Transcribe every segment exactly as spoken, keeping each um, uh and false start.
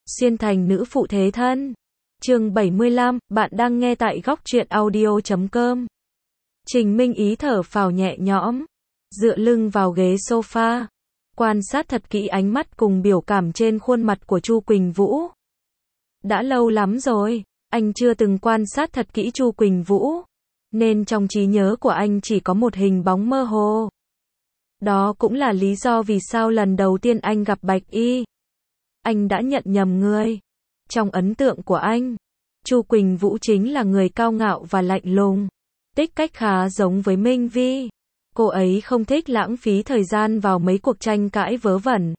Xuyên thành nữ phụ thế thân. Chương bảy mươi lăm, bạn đang nghe tại góc truyện audio chấm com. Trình Minh Ý thở phào nhẹ nhõm, dựa lưng vào ghế sofa, quan sát thật kỹ ánh mắt cùng biểu cảm trên khuôn mặt của Chu Quỳnh Vũ. Đã lâu lắm rồi, anh chưa từng quan sát thật kỹ Chu Quỳnh Vũ, nên trong trí nhớ của anh chỉ có một hình bóng mơ hồ. Đó cũng là lý do vì sao lần đầu tiên anh gặp Bạch Y, anh đã nhận nhầm người. Trong ấn tượng của anh, Chu Quỳnh Vũ chính là người cao ngạo và lạnh lùng, tích cách khá giống với Minh Vi. Cô ấy không thích lãng phí thời gian vào mấy cuộc tranh cãi vớ vẩn.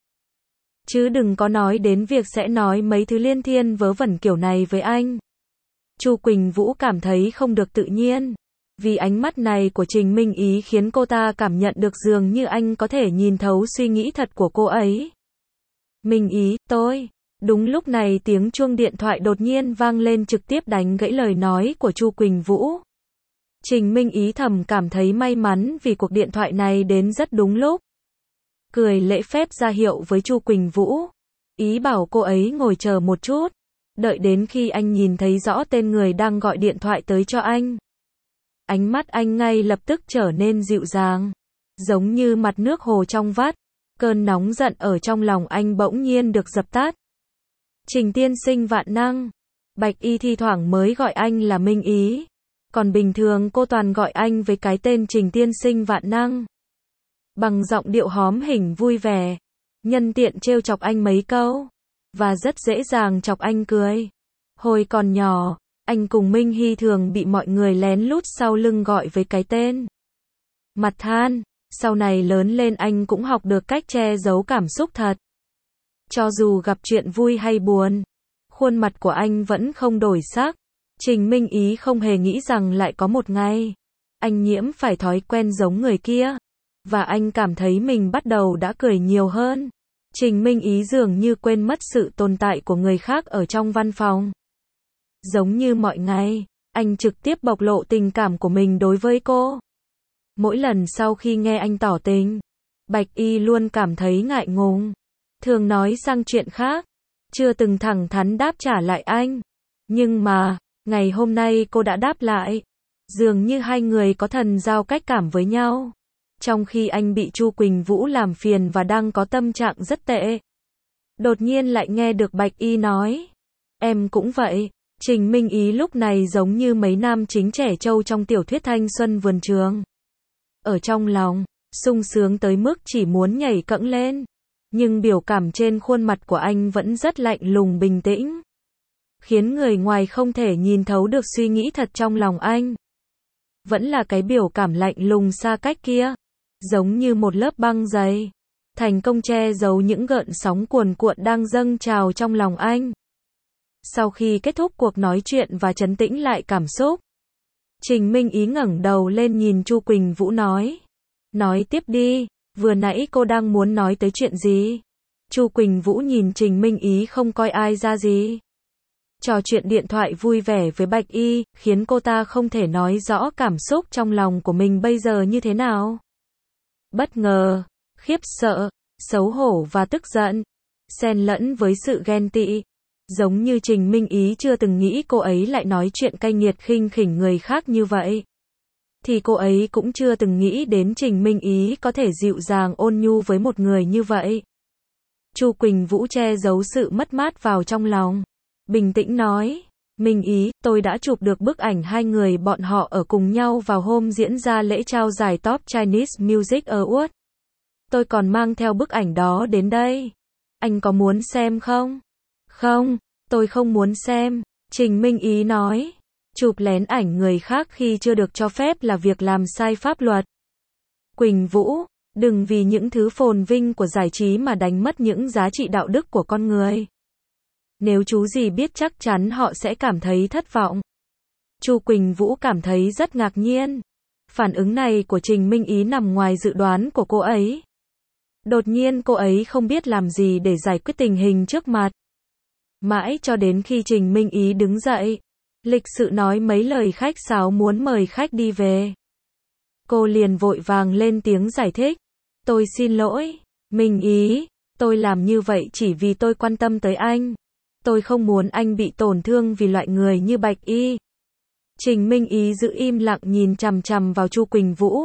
Chứ đừng có nói đến việc sẽ nói mấy thứ liên thiên vớ vẩn kiểu này với anh. Chu Quỳnh Vũ cảm thấy không được tự nhiên, vì ánh mắt này của Trình Minh Ý khiến cô ta cảm nhận được dường như anh có thể nhìn thấu suy nghĩ thật của cô ấy. Minh Ý, tôi. Đúng lúc này tiếng chuông điện thoại đột nhiên vang lên trực tiếp đánh gãy lời nói của Chu Quỳnh Vũ. Trình Minh Ý thầm cảm thấy may mắn vì cuộc điện thoại này đến rất đúng lúc. Cười lễ phép ra hiệu với Chu Quỳnh Vũ, ý bảo cô ấy ngồi chờ một chút, đợi đến khi anh nhìn thấy rõ tên người đang gọi điện thoại tới cho anh. Ánh mắt anh ngay lập tức trở nên dịu dàng, giống như mặt nước hồ trong vắt. Cơn nóng giận ở trong lòng anh bỗng nhiên được dập tắt. Trình tiên sinh vạn năng. Bạch Y thi thoảng mới gọi anh là Minh Ý, còn bình thường cô toàn gọi anh với cái tên Trình tiên sinh vạn năng. Bằng giọng điệu hóm hỉnh vui vẻ, nhân tiện trêu chọc anh mấy câu, và rất dễ dàng chọc anh cười. Hồi còn nhỏ, anh cùng Minh Hy thường bị mọi người lén lút sau lưng gọi với cái tên Mặt Than. Sau này lớn lên anh cũng học được cách che giấu cảm xúc thật. Cho dù gặp chuyện vui hay buồn, khuôn mặt của anh vẫn không đổi sắc. Trình Minh Ý không hề nghĩ rằng lại có một ngày, anh nhiễm phải thói quen giống người kia. Và anh cảm thấy mình bắt đầu đã cười nhiều hơn. Trình Minh Ý dường như quên mất sự tồn tại của người khác ở trong văn phòng. Giống như mọi ngày, anh trực tiếp bộc lộ tình cảm của mình đối với cô. Mỗi lần sau khi nghe anh tỏ tình, Bạch Y luôn cảm thấy ngại ngùng, thường nói sang chuyện khác, chưa từng thẳng thắn đáp trả lại anh. Nhưng mà, ngày hôm nay cô đã đáp lại, dường như hai người có thần giao cách cảm với nhau. Trong khi anh bị Chu Quỳnh Vũ làm phiền và đang có tâm trạng rất tệ, đột nhiên lại nghe được Bạch Y nói, em cũng vậy. Trình Minh Ý lúc này giống như mấy nam chính trẻ trâu trong tiểu thuyết thanh xuân vườn trường. Ở trong lòng, sung sướng tới mức chỉ muốn nhảy cẫng lên. Nhưng biểu cảm trên khuôn mặt của anh vẫn rất lạnh lùng bình tĩnh, khiến người ngoài không thể nhìn thấu được suy nghĩ thật trong lòng anh. Vẫn là cái biểu cảm lạnh lùng xa cách kia, giống như một lớp băng dày, thành công che giấu những gợn sóng cuồn cuộn đang dâng trào trong lòng anh. Sau khi kết thúc cuộc nói chuyện và trấn tĩnh lại cảm xúc, Trình Minh Ý ngẩng đầu lên nhìn Chu Quỳnh Vũ nói. Nói tiếp đi, vừa nãy cô đang muốn nói tới chuyện gì? Chu Quỳnh Vũ nhìn Trình Minh Ý không coi ai ra gì. Trò chuyện điện thoại vui vẻ với Bạch Y, khiến cô ta không thể nói rõ cảm xúc trong lòng của mình bây giờ như thế nào. Bất ngờ, khiếp sợ, xấu hổ và tức giận, xen lẫn với sự ghen tị. Giống như Trình Minh Ý chưa từng nghĩ cô ấy lại nói chuyện cay nghiệt khinh khỉnh người khác như vậy. Thì cô ấy cũng chưa từng nghĩ đến Trình Minh Ý có thể dịu dàng ôn nhu với một người như vậy. Chu Quỳnh Vũ che giấu sự mất mát vào trong lòng, bình tĩnh nói, Minh Ý, tôi đã chụp được bức ảnh hai người bọn họ ở cùng nhau vào hôm diễn ra lễ trao giải Top Chinese Music Award. Tôi còn mang theo bức ảnh đó đến đây. Anh có muốn xem không? Không, tôi không muốn xem, Trình Minh Ý nói. Chụp lén ảnh người khác khi chưa được cho phép là việc làm sai pháp luật. Quỳnh Vũ, đừng vì những thứ phồn vinh của giải trí mà đánh mất những giá trị đạo đức của con người. Nếu chú gì biết chắc chắn họ sẽ cảm thấy thất vọng. Chu Quỳnh Vũ cảm thấy rất ngạc nhiên. Phản ứng này của Trình Minh Ý nằm ngoài dự đoán của cô ấy. Đột nhiên cô ấy không biết làm gì để giải quyết tình hình trước mặt. Mãi cho đến khi Trình Minh Ý đứng dậy, lịch sự nói mấy lời khách sáo muốn mời khách đi về, cô liền vội vàng lên tiếng giải thích. Tôi xin lỗi, Minh Ý, tôi làm như vậy chỉ vì tôi quan tâm tới anh. Tôi không muốn anh bị tổn thương vì loại người như Bạch Y. Trình Minh Ý giữ im lặng nhìn chằm chằm vào Chu Quỳnh Vũ.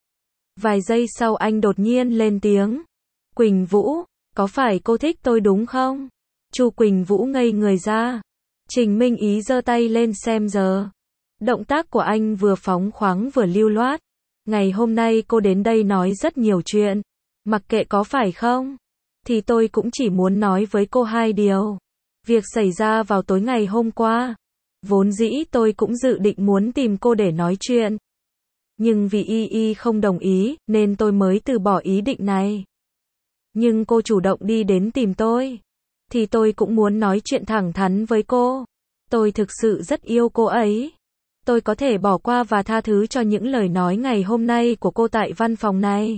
Vài giây sau anh đột nhiên lên tiếng. Quỳnh Vũ, có phải cô thích tôi đúng không? Chu Quỳnh Vũ ngây người ra. Trình Minh Ý giơ tay lên xem giờ. Động tác của anh vừa phóng khoáng vừa lưu loát. Ngày hôm nay cô đến đây nói rất nhiều chuyện. Mặc kệ có phải không? Thì tôi cũng chỉ muốn nói với cô hai điều. Việc xảy ra vào tối ngày hôm qua. Vốn dĩ tôi cũng dự định muốn tìm cô để nói chuyện. Nhưng vì Y Y không đồng ý, nên tôi mới từ bỏ ý định này. Nhưng cô chủ động đi đến tìm tôi. Thì tôi cũng muốn nói chuyện thẳng thắn với cô. Tôi thực sự rất yêu cô ấy. Tôi có thể bỏ qua và tha thứ cho những lời nói ngày hôm nay của cô tại văn phòng này.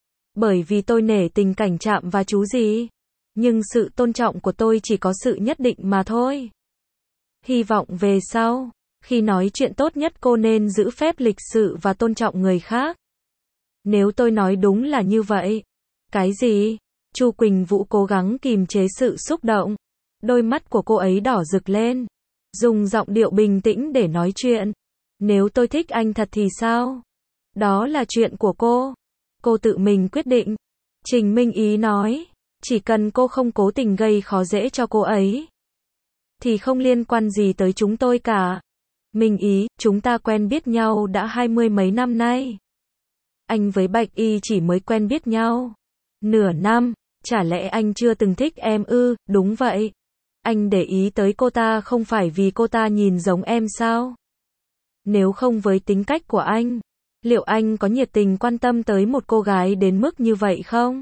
Bởi vì tôi nể tình cảnh chạm và chú gì. Nhưng sự tôn trọng của tôi chỉ có sự nhất định mà thôi. Hy vọng về sau, khi nói chuyện tốt nhất cô nên giữ phép lịch sự và tôn trọng người khác. Nếu tôi nói đúng là như vậy. Cái gì? Chu Quỳnh Vũ cố gắng kìm chế sự xúc động. Đôi mắt của cô ấy đỏ rực lên. Dùng giọng điệu bình tĩnh để nói chuyện. Nếu tôi thích anh thật thì sao? Đó là chuyện của cô. Cô tự mình quyết định. Trình Minh Ý nói. Chỉ cần cô không cố tình gây khó dễ cho cô ấy. Thì không liên quan gì tới chúng tôi cả. Minh Ý, chúng ta quen biết nhau đã hai mươi mấy năm nay. Anh với Bạch Y chỉ mới quen biết nhau. Nửa năm, chả lẽ anh chưa từng thích em ư? Đúng vậy. Anh để ý tới cô ta không phải vì cô ta nhìn giống em sao? Nếu không với tính cách của anh, liệu anh có nhiệt tình quan tâm tới một cô gái đến mức như vậy không?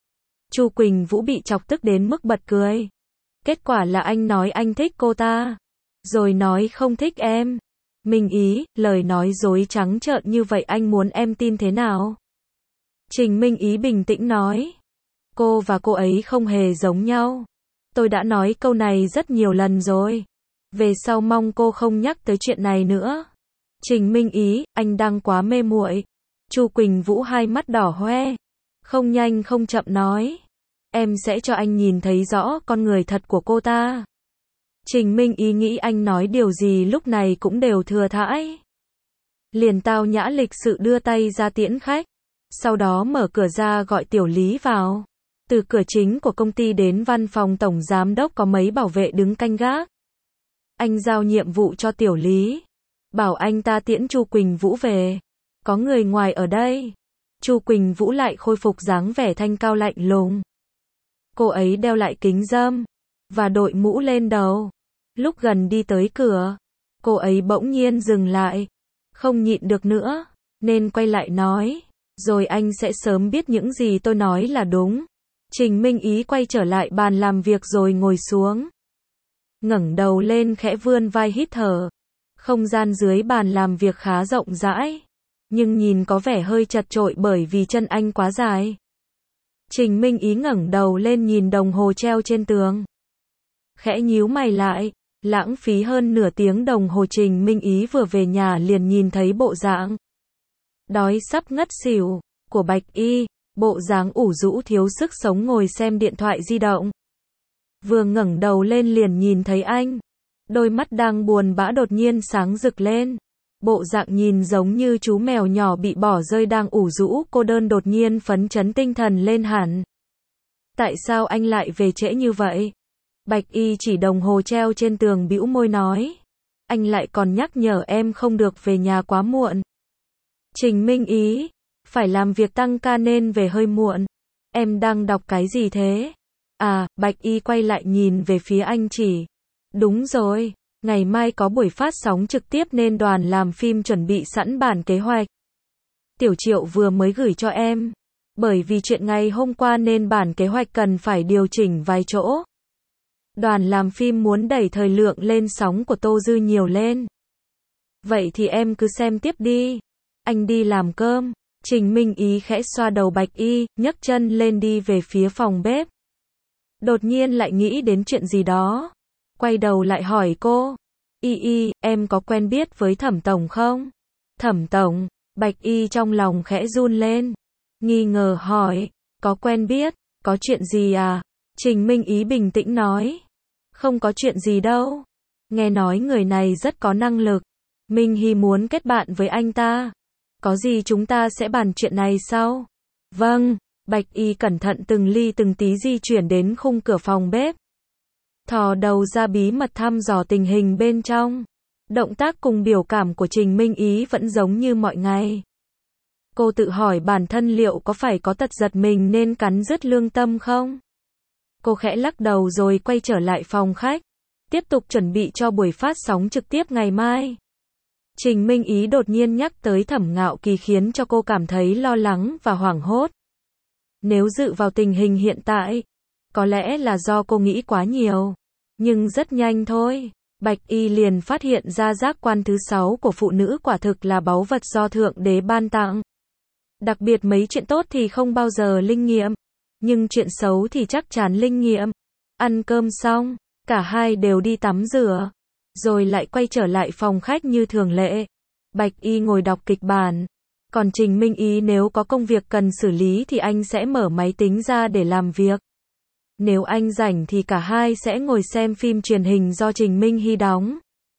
Chu Quỳnh Vũ bị chọc tức đến mức bật cười. Kết quả là anh nói anh thích cô ta, rồi nói không thích em. Minh Ý, lời nói dối trắng trợn như vậy anh muốn em tin thế nào? Trình Minh Ý bình tĩnh nói. Cô và cô ấy không hề giống nhau. Tôi đã nói câu này rất nhiều lần rồi. Về sau mong cô không nhắc tới chuyện này nữa. Trình Minh Ý, anh đang quá mê muội. Chu Quỳnh Vũ hai mắt đỏ hoe. Không nhanh không chậm nói. Em sẽ cho anh nhìn thấy rõ con người thật của cô ta. Trình Minh Ý nghĩ anh nói điều gì lúc này cũng đều thừa thãi. Liền tao nhã lịch sự đưa tay ra tiễn khách. Sau đó mở cửa ra gọi Tiểu Lý vào. Từ cửa chính của công ty đến văn phòng tổng giám đốc có mấy bảo vệ đứng canh gác. Anh giao nhiệm vụ cho Tiểu Lý. Bảo anh ta tiễn Chu Quỳnh Vũ về. Có người ngoài ở đây. Chu Quỳnh Vũ lại khôi phục dáng vẻ thanh cao lạnh lùng. Cô ấy đeo lại kính râm. Và đội mũ lên đầu. Lúc gần đi tới cửa. Cô ấy bỗng nhiên dừng lại. Không nhịn được nữa. Nên quay lại nói. Rồi anh sẽ sớm biết những gì tôi nói là đúng. Trình Minh Ý quay trở lại bàn làm việc rồi ngồi xuống. Ngẩng đầu lên khẽ vươn vai hít thở. Không gian dưới bàn làm việc khá rộng rãi. Nhưng nhìn có vẻ hơi chật chội bởi vì chân anh quá dài. Trình Minh Ý ngẩng đầu lên nhìn đồng hồ treo trên tường. Khẽ nhíu mày lại. Lãng phí hơn nửa tiếng đồng hồ. Trình Minh Ý vừa về nhà liền nhìn thấy bộ dạng đói sắp ngất xỉu của Bạch Y. Bộ dáng ủ rũ thiếu sức sống ngồi xem điện thoại di động. Vừa ngẩng đầu lên liền nhìn thấy anh. Đôi mắt đang buồn bã đột nhiên sáng rực lên. Bộ dạng nhìn giống như chú mèo nhỏ bị bỏ rơi đang ủ rũ cô đơn đột nhiên phấn chấn tinh thần lên hẳn. Tại sao anh lại về trễ như vậy? Bạch Y chỉ đồng hồ treo trên tường bĩu môi nói. Anh lại còn nhắc nhở em không được về nhà quá muộn. Trình Minh Ý. Phải làm việc tăng ca nên về hơi muộn. Em đang đọc cái gì thế? À, Bạch Y quay lại nhìn về phía anh chỉ. Đúng rồi, ngày mai có buổi phát sóng trực tiếp nên đoàn làm phim chuẩn bị sẵn bản kế hoạch. Tiểu Triệu vừa mới gửi cho em. Bởi vì chuyện ngày hôm qua nên bản kế hoạch cần phải điều chỉnh vài chỗ. Đoàn làm phim muốn đẩy thời lượng lên sóng của Tô Dư nhiều lên. Vậy thì em cứ xem tiếp đi. Anh đi làm cơm. Trình Minh Ý khẽ xoa đầu Bạch Y, nhấc chân lên đi về phía phòng bếp. Đột nhiên lại nghĩ đến chuyện gì đó. Quay đầu lại hỏi cô. Y Y, em có quen biết với Thẩm Tổng không? Thẩm Tổng, Bạch Y trong lòng khẽ run lên. Nghi ngờ hỏi, có quen biết, có chuyện gì à? Trình Minh Ý bình tĩnh nói. Không có chuyện gì đâu. Nghe nói người này rất có năng lực. Minh Hy muốn kết bạn với anh ta. Có gì chúng ta sẽ bàn chuyện này sau. Vâng, Bạch Y cẩn thận từng ly từng tí di chuyển đến khung cửa phòng bếp. Thò đầu ra bí mật thăm dò tình hình bên trong. Động tác cùng biểu cảm của Trình Minh Ý vẫn giống như mọi ngày. Cô tự hỏi bản thân liệu có phải có tật giật mình nên cắn rứt lương tâm không? Cô khẽ lắc đầu rồi quay trở lại phòng khách. Tiếp tục chuẩn bị cho buổi phát sóng trực tiếp ngày mai. Trình Minh Ý đột nhiên nhắc tới Thẩm Ngạo Kỳ khiến cho cô cảm thấy lo lắng và hoảng hốt. Nếu dự vào tình hình hiện tại, có lẽ là do cô nghĩ quá nhiều. Nhưng rất nhanh thôi, Bạch Y liền phát hiện ra giác quan thứ sáu của phụ nữ quả thực là báu vật do Thượng Đế ban tặng. Đặc biệt mấy chuyện tốt thì không bao giờ linh nghiệm, nhưng chuyện xấu thì chắc chắn linh nghiệm. Ăn cơm xong, cả hai đều đi tắm rửa, rồi lại quay trở lại phòng khách như thường lệ. Bạch Y ngồi đọc kịch bản, còn Trình Minh Ý nếu có công việc cần xử lý thì anh sẽ mở máy tính ra để làm việc. Nếu anh rảnh thì cả hai sẽ ngồi xem phim truyền hình do Trình Minh Hy đóng.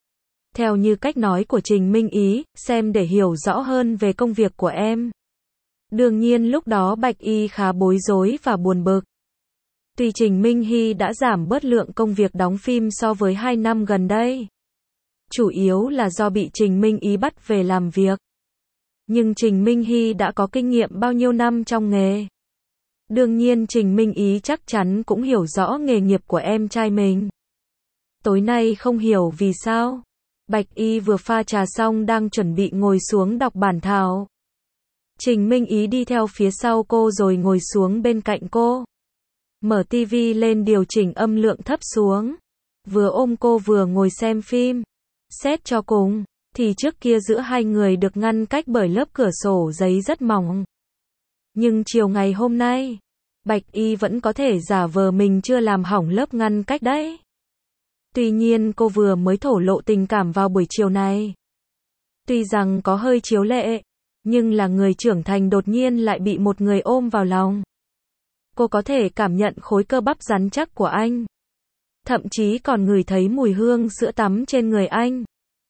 Theo như cách nói của Trình Minh Ý, xem để hiểu rõ hơn về công việc của em. Đương nhiên lúc đó Bạch Y khá bối rối và buồn bực. Tuy Trình Minh Hy đã giảm bớt lượng công việc đóng phim so với hai năm gần đây. Chủ yếu là do bị Trình Minh Ý bắt về làm việc. Nhưng Trình Minh Hy đã có kinh nghiệm bao nhiêu năm trong nghề. Đương nhiên Trình Minh Ý chắc chắn cũng hiểu rõ nghề nghiệp của em trai mình. Tối nay không hiểu vì sao, Bạch Y vừa pha trà xong đang chuẩn bị ngồi xuống đọc bản thảo. Trình Minh Ý đi theo phía sau cô rồi ngồi xuống bên cạnh cô. Mở tivi lên điều chỉnh âm lượng thấp xuống. Vừa ôm cô vừa ngồi xem phim. Xét cho cùng, thì trước kia giữa hai người được ngăn cách bởi lớp cửa sổ giấy rất mỏng. Nhưng chiều ngày hôm nay, Bạch Y vẫn có thể giả vờ mình chưa làm hỏng lớp ngăn cách đấy. Tuy nhiên cô vừa mới thổ lộ tình cảm vào buổi chiều này. Tuy rằng có hơi chiếu lệ, nhưng là người trưởng thành đột nhiên lại bị một người ôm vào lòng. Cô có thể cảm nhận khối cơ bắp rắn chắc của anh. Thậm chí còn ngửi thấy mùi hương sữa tắm trên người anh.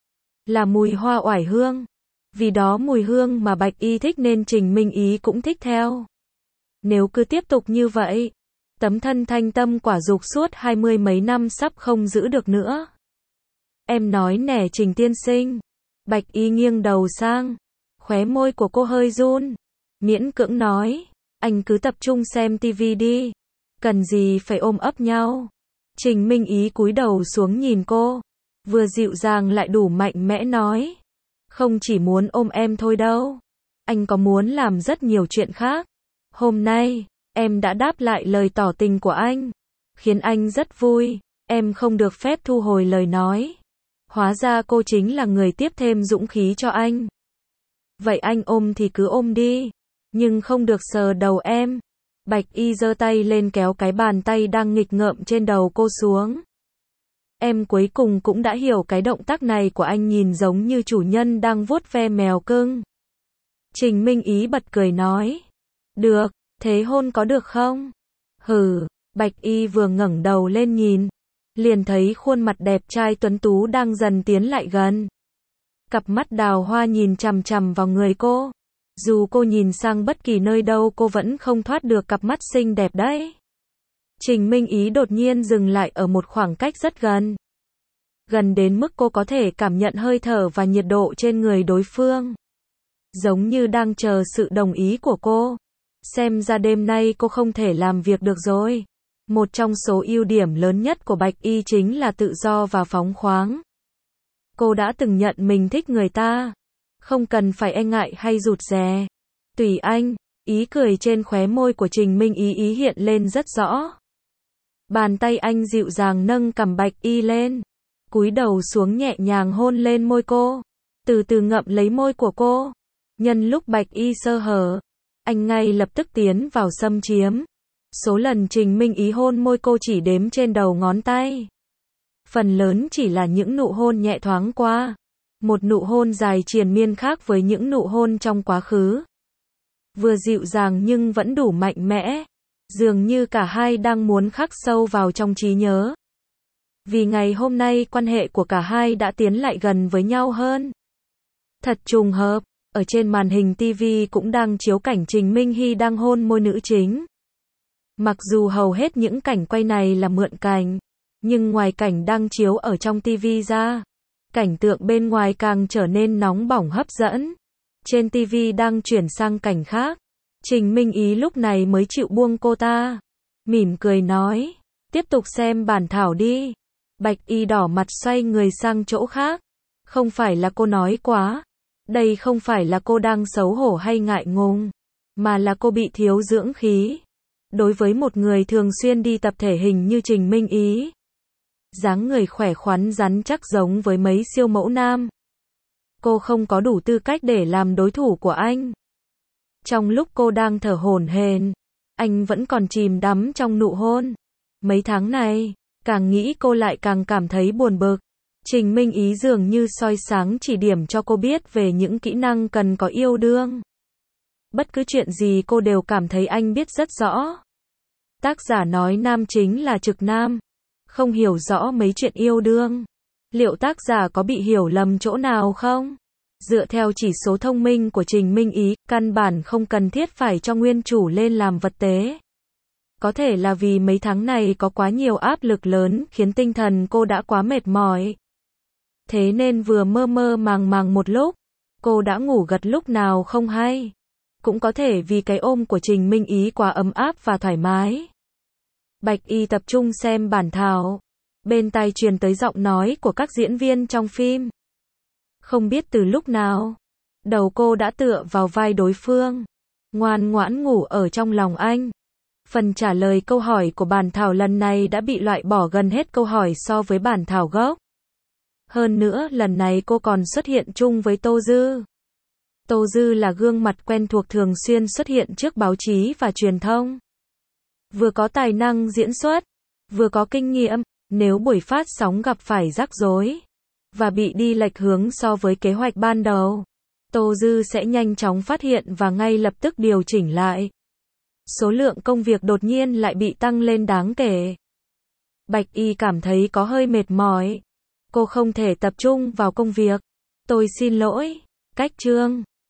Là mùi hoa oải hương. Vì đó mùi hương mà Bạch Y thích nên Trình Minh Ý cũng thích theo. Nếu cứ tiếp tục như vậy, tấm thân thanh tâm quả dục suốt hai mươi mấy năm sắp không giữ được nữa. Em nói nè Trình tiên sinh. Bạch Y nghiêng đầu sang. Khóe môi của cô hơi run. Miễn cưỡng nói. Anh cứ tập trung xem tivi đi. Cần gì phải ôm ấp nhau. Trình Minh Ý cúi đầu xuống nhìn cô. Vừa dịu dàng lại đủ mạnh mẽ nói. Không chỉ muốn ôm em thôi đâu. Anh có muốn làm rất nhiều chuyện khác. Hôm nay, em đã đáp lại lời tỏ tình của anh. Khiến anh rất vui. Em không được phép thu hồi lời nói. Hóa ra cô chính là người tiếp thêm dũng khí cho anh. Vậy anh ôm thì cứ ôm đi. Nhưng không được sờ đầu em. Bạch Y giơ tay lên kéo cái bàn tay đang nghịch ngợm trên đầu cô xuống. Em cuối cùng cũng đã hiểu cái động tác này của anh nhìn giống như chủ nhân đang vuốt ve mèo cưng. Trình Minh Ý bật cười nói. Được, thế hôn có được không? Hừ, Bạch Y vừa ngẩng đầu lên nhìn. Liền thấy khuôn mặt đẹp trai tuấn tú đang dần tiến lại gần. Cặp mắt đào hoa nhìn chằm chằm vào người cô. Dù cô nhìn sang bất kỳ nơi đâu cô vẫn không thoát được cặp mắt xinh đẹp đấy. Trình Minh Ý đột nhiên dừng lại ở một khoảng cách rất gần. Gần đến mức cô có thể cảm nhận hơi thở và nhiệt độ trên người đối phương. Giống như đang chờ sự đồng ý của cô. Xem ra đêm nay cô không thể làm việc được rồi. Một trong số ưu điểm lớn nhất của Bạch Y chính là tự do và phóng khoáng. Cô đã từng nhận mình thích người ta. Không cần phải e ngại hay rụt rè. Tùy anh, ý cười trên khóe môi của Trình Minh Ý ý hiện lên rất rõ. Bàn tay anh dịu dàng nâng cằm Bạch Y lên. Cúi đầu xuống nhẹ nhàng hôn lên môi cô. Từ từ ngậm lấy môi của cô. Nhân lúc Bạch Y sơ hở, anh ngay lập tức tiến vào xâm chiếm. Số lần Trình Minh Ý hôn môi cô chỉ đếm trên đầu ngón tay. Phần lớn chỉ là những nụ hôn nhẹ thoáng qua. Một nụ hôn dài triền miên khác với những nụ hôn trong quá khứ. Vừa dịu dàng nhưng vẫn đủ mạnh mẽ. Dường như cả hai đang muốn khắc sâu vào trong trí nhớ. Vì ngày hôm nay quan hệ của cả hai đã tiến lại gần với nhau hơn. Thật trùng hợp, ở trên màn hình ti vi cũng đang chiếu cảnh Trình Minh Hy đang hôn môi nữ chính. Mặc dù hầu hết những cảnh quay này là mượn cảnh, nhưng ngoài cảnh đang chiếu ở trong ti vi ra, cảnh tượng bên ngoài càng trở nên nóng bỏng hấp dẫn. Trên ti vi đang chuyển sang cảnh khác, Trình Minh Ý lúc này mới chịu buông cô ta. Mỉm cười nói, tiếp tục xem bản thảo đi. Bạch Y đỏ mặt xoay người sang chỗ khác. Không phải là cô nói quá. Đây không phải là cô đang xấu hổ hay ngại ngùng, mà là cô bị thiếu dưỡng khí. Đối với một người thường xuyên đi tập thể hình như Trình Minh Ý, dáng người khỏe khoắn rắn chắc giống với mấy siêu mẫu nam, cô không có đủ tư cách để làm đối thủ của anh. Trong lúc cô đang thở hổn hển, anh vẫn còn chìm đắm trong nụ hôn. Mấy tháng này, càng nghĩ cô lại càng cảm thấy buồn bực. Trình Minh Ý dường như soi sáng chỉ điểm cho cô biết về những kỹ năng cần có yêu đương. Bất cứ chuyện gì cô đều cảm thấy anh biết rất rõ. Tác giả nói nam chính là trực nam, không hiểu rõ mấy chuyện yêu đương. Liệu tác giả có bị hiểu lầm chỗ nào không? Dựa theo chỉ số thông minh của Trình Minh Ý, căn bản không cần thiết phải cho nguyên chủ lên làm vật tế. Có thể là vì mấy tháng này có quá nhiều áp lực lớn khiến tinh thần cô đã quá mệt mỏi. Thế nên vừa mơ mơ màng màng một lúc, cô đã ngủ gật lúc nào không hay. Cũng có thể vì cái ôm của Trình Minh Ý quá ấm áp và thoải mái. Bạch Y tập trung xem bản thảo. Bên tai truyền tới giọng nói của các diễn viên trong phim. Không biết từ lúc nào, đầu cô đã tựa vào vai đối phương, ngoan ngoãn ngủ ở trong lòng anh. Phần trả lời câu hỏi của bản thảo lần này đã bị loại bỏ gần hết câu hỏi so với bản thảo gốc. Hơn nữa, lần này cô còn xuất hiện chung với Tô Dư. Tô Dư là gương mặt quen thuộc thường xuyên xuất hiện trước báo chí và truyền thông. Vừa có tài năng diễn xuất, vừa có kinh nghiệm, nếu buổi phát sóng gặp phải rắc rối và bị đi lệch hướng so với kế hoạch ban đầu, Tô Dư sẽ nhanh chóng phát hiện và ngay lập tức điều chỉnh lại. Số lượng công việc đột nhiên lại bị tăng lên đáng kể. Bạch Y cảm thấy có hơi mệt mỏi. Cô không thể tập trung vào công việc. Tôi xin lỗi. Cách chương